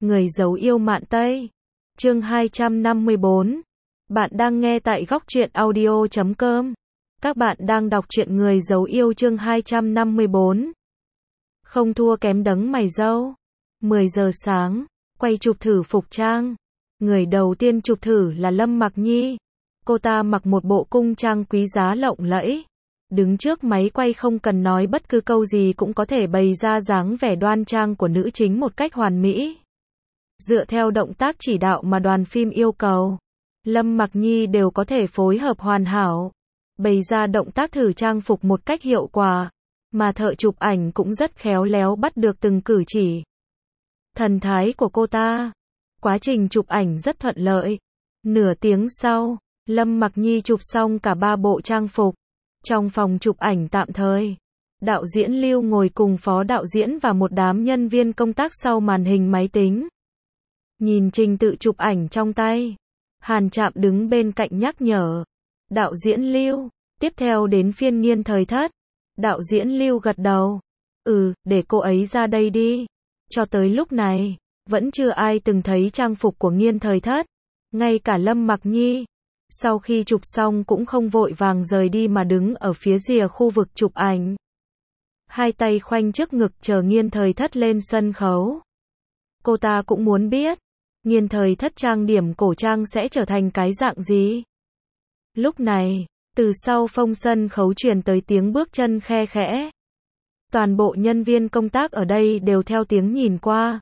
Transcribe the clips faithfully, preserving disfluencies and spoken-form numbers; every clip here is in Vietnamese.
Người giấu yêu mạn Tây. Chương hai trăm năm mươi bốn. Bạn đang nghe tại góc truyện audio chấm com. Các bạn đang đọc truyện Người giấu yêu chương hai trăm năm mươi bốn. Không thua kém đấng mày râu. mười giờ sáng, quay chụp thử phục trang. Người đầu tiên chụp thử là Lâm Mặc Nhi. Cô ta mặc một bộ cung trang quý giá lộng lẫy. Đứng trước máy quay không cần nói bất cứ câu gì cũng có thể bày ra dáng vẻ đoan trang của nữ chính một cách hoàn mỹ. Dựa theo động tác chỉ đạo mà đoàn phim yêu cầu, Lâm Mặc Nhi đều có thể phối hợp hoàn hảo, bày ra động tác thử trang phục một cách hiệu quả, mà thợ chụp ảnh cũng rất khéo léo bắt được từng cử chỉ, thần thái của cô ta. Quá trình chụp ảnh rất thuận lợi. Nửa tiếng sau, Lâm Mặc Nhi chụp xong cả ba bộ trang phục. Trong phòng chụp ảnh tạm thời, đạo diễn Lưu ngồi cùng phó đạo diễn và một đám nhân viên công tác sau màn hình máy tính. Nhìn trình tự chụp ảnh trong tay, Hàn Trạm đứng bên cạnh nhắc nhở. Đạo diễn Lưu, tiếp theo đến phiên Nghiên Thời Thất. Đạo diễn Lưu gật đầu. Ừ, để cô ấy ra đây đi. Cho tới lúc này, vẫn chưa ai từng thấy trang phục của Nghiên Thời Thất. Ngay cả Lâm Mặc Nhi, sau khi chụp xong cũng không vội vàng rời đi mà đứng ở phía rìa khu vực chụp ảnh. Hai tay khoanh trước ngực chờ Nghiên Thời Thất lên sân khấu. Cô ta cũng muốn biết, Nghiên Thời Thất trang điểm cổ trang sẽ trở thành cái dạng gì. Lúc này, từ sau phông sân khấu truyền tới tiếng bước chân khe khẽ. Toàn bộ nhân viên công tác ở đây đều theo tiếng nhìn qua.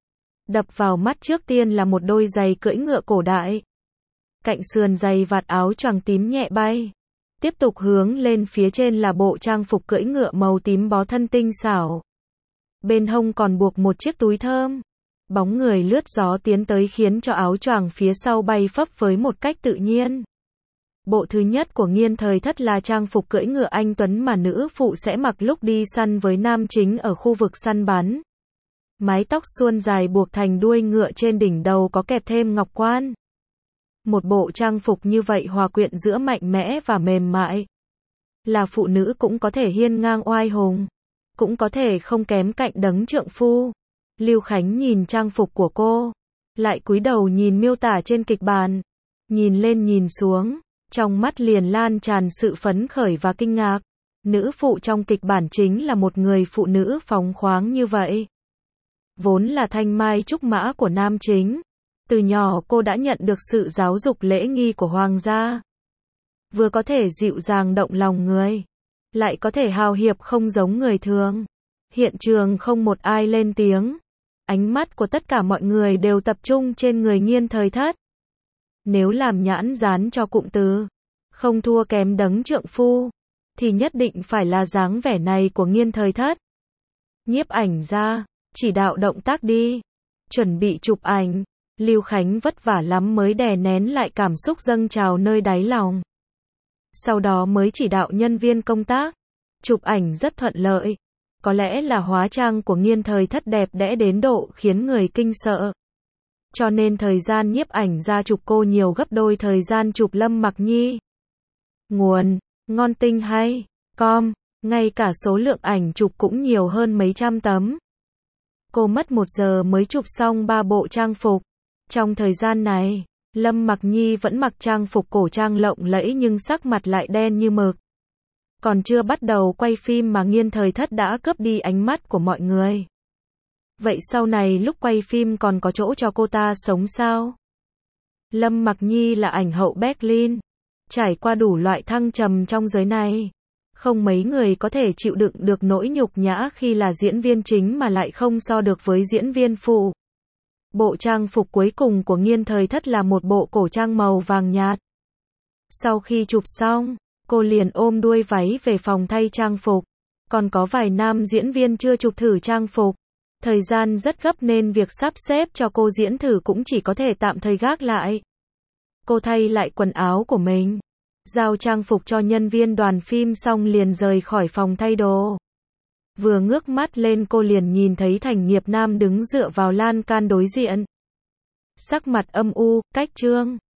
Đập vào mắt trước tiên là một đôi giày cưỡi ngựa cổ đại. Cạnh sườn giày vạt áo choàng tím nhẹ bay. Tiếp tục hướng lên phía trên là bộ trang phục cưỡi ngựa màu tím bó thân tinh xảo. Bên hông còn buộc một chiếc túi thơm. Bóng người lướt gió tiến tới khiến cho áo choàng phía sau bay phấp với một cách tự nhiên. Bộ thứ nhất của Nghiên Thời Thất là trang phục cưỡi ngựa anh tuấn mà nữ phụ sẽ mặc lúc đi săn với nam chính ở khu vực săn bắn. Mái tóc suôn dài buộc thành đuôi ngựa, trên đỉnh đầu có kẹp thêm ngọc quan. Một bộ trang phục như vậy hòa quyện giữa mạnh mẽ và mềm mại. Là phụ nữ cũng có thể hiên ngang oai hùng, cũng có thể không kém cạnh đấng trượng phu. Lưu Khánh nhìn trang phục của cô, lại cúi đầu nhìn miêu tả trên kịch bản. Nhìn lên nhìn xuống, trong mắt liền lan tràn sự phấn khởi và kinh ngạc. Nữ phụ trong kịch bản chính là một người phụ nữ phóng khoáng như vậy. Vốn là thanh mai trúc mã của nam chính. Từ nhỏ cô đã nhận được sự giáo dục lễ nghi của hoàng gia. Vừa có thể dịu dàng động lòng người, lại có thể hào hiệp không giống người thường. Hiện trường không một ai lên tiếng. Ánh mắt của tất cả mọi người đều tập trung trên người Nghiên Thời Thất. Nếu làm nhãn dán cho cụm từ không thua kém đấng trượng phu, thì nhất định phải là dáng vẻ này của Nghiên Thời Thất. Nhiếp ảnh ra, chỉ đạo động tác đi. Chuẩn bị chụp ảnh. Lưu Khánh vất vả lắm mới đè nén lại cảm xúc dâng trào nơi đáy lòng. Sau đó mới chỉ đạo nhân viên công tác. Chụp ảnh rất thuận lợi. Có lẽ là hóa trang của Nghiên Thời Thất đẹp đẽ đến độ khiến người kinh sợ. Cho nên thời gian nhiếp ảnh ra chụp cô nhiều gấp đôi thời gian chụp Lâm Mặc Nhi. Nguồn: ngon tinh hay com. Ngay cả số lượng ảnh chụp cũng nhiều hơn mấy trăm tấm. Cô mất một giờ mới chụp xong ba bộ trang phục. Trong thời gian này, Lâm Mặc Nhi vẫn mặc trang phục cổ trang lộng lẫy nhưng sắc mặt lại đen như mực. Còn chưa bắt đầu quay phim mà Nghiên Thời Thất đã cướp đi ánh mắt của mọi người. Vậy sau này lúc quay phim còn có chỗ cho cô ta sống sao? Lâm Mặc Nhi là ảnh hậu Berlin, trải qua đủ loại thăng trầm trong giới này. Không mấy người có thể chịu đựng được nỗi nhục nhã khi là diễn viên chính mà lại không so được với diễn viên phụ. Bộ trang phục cuối cùng của Nghiên Thời Thất là một bộ cổ trang màu vàng nhạt. Sau khi chụp xong, cô liền ôm đuôi váy về phòng thay trang phục. Còn có vài nam diễn viên chưa chụp thử trang phục. Thời gian rất gấp nên việc sắp xếp cho cô diễn thử cũng chỉ có thể tạm thời gác lại. Cô thay lại quần áo của mình, giao trang phục cho nhân viên đoàn phim xong liền rời khỏi phòng thay đồ. Vừa ngước mắt lên cô liền nhìn thấy Thành Nghiệp Nam đứng dựa vào lan can đối diện. Sắc mặt âm u, cách Trương